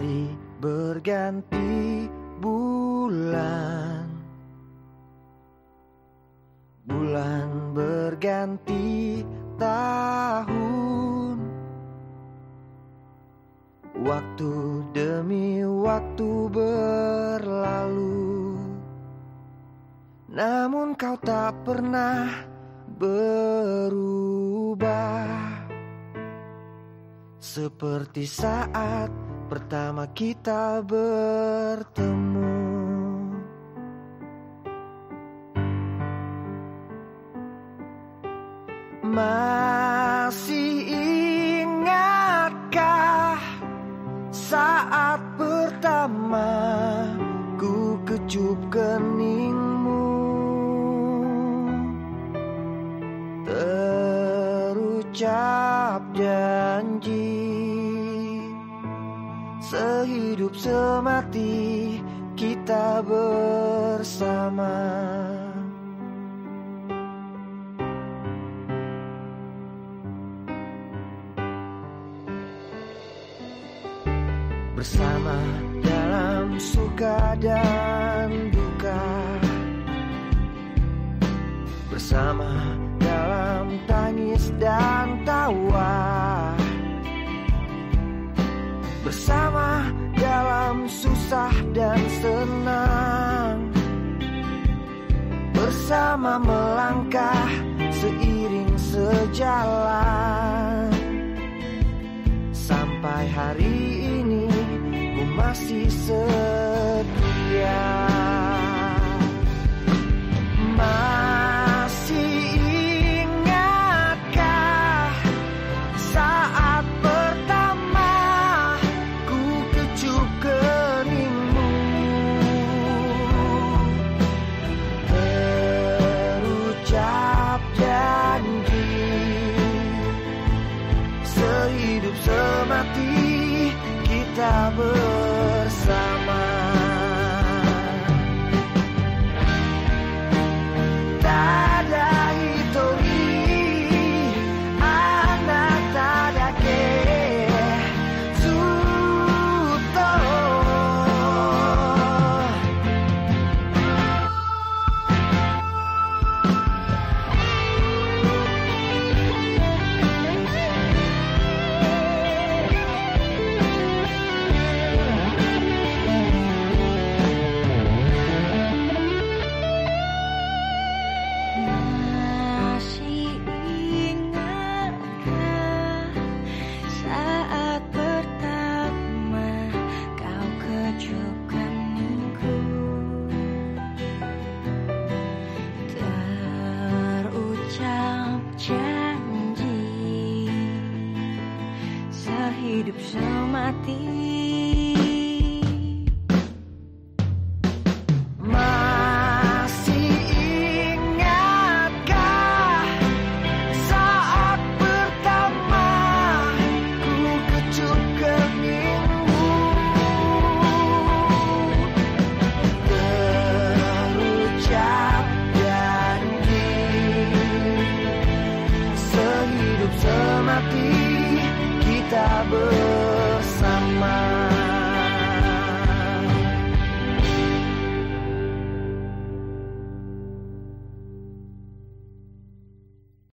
Hari berganti bulan, bulan berganti tahun. Waktu demi waktu berlalu, namun kau tak pernah berubah. Seperti saat pertama kita bertemu. Masih ingatkah saat pertama ku kecup keningmu, terucap janji sehidup semati kita bersama. Bersama dalam suka dan duka, bersama dalam tangis dan tawa, bersama dalam susah dan senang, bersama melangkah seiring sejalan. Sampai hari ini ku masih setia. Masih ingatkah saat pertama ku kecup keningmu, terucap janji sehidup semati kita bersama. Tada hitori anak tada ke suto. Hidup semati. Masih ingatkah saat pertama ku kecup keningmu, terucap janji sehidup semati kita bersama.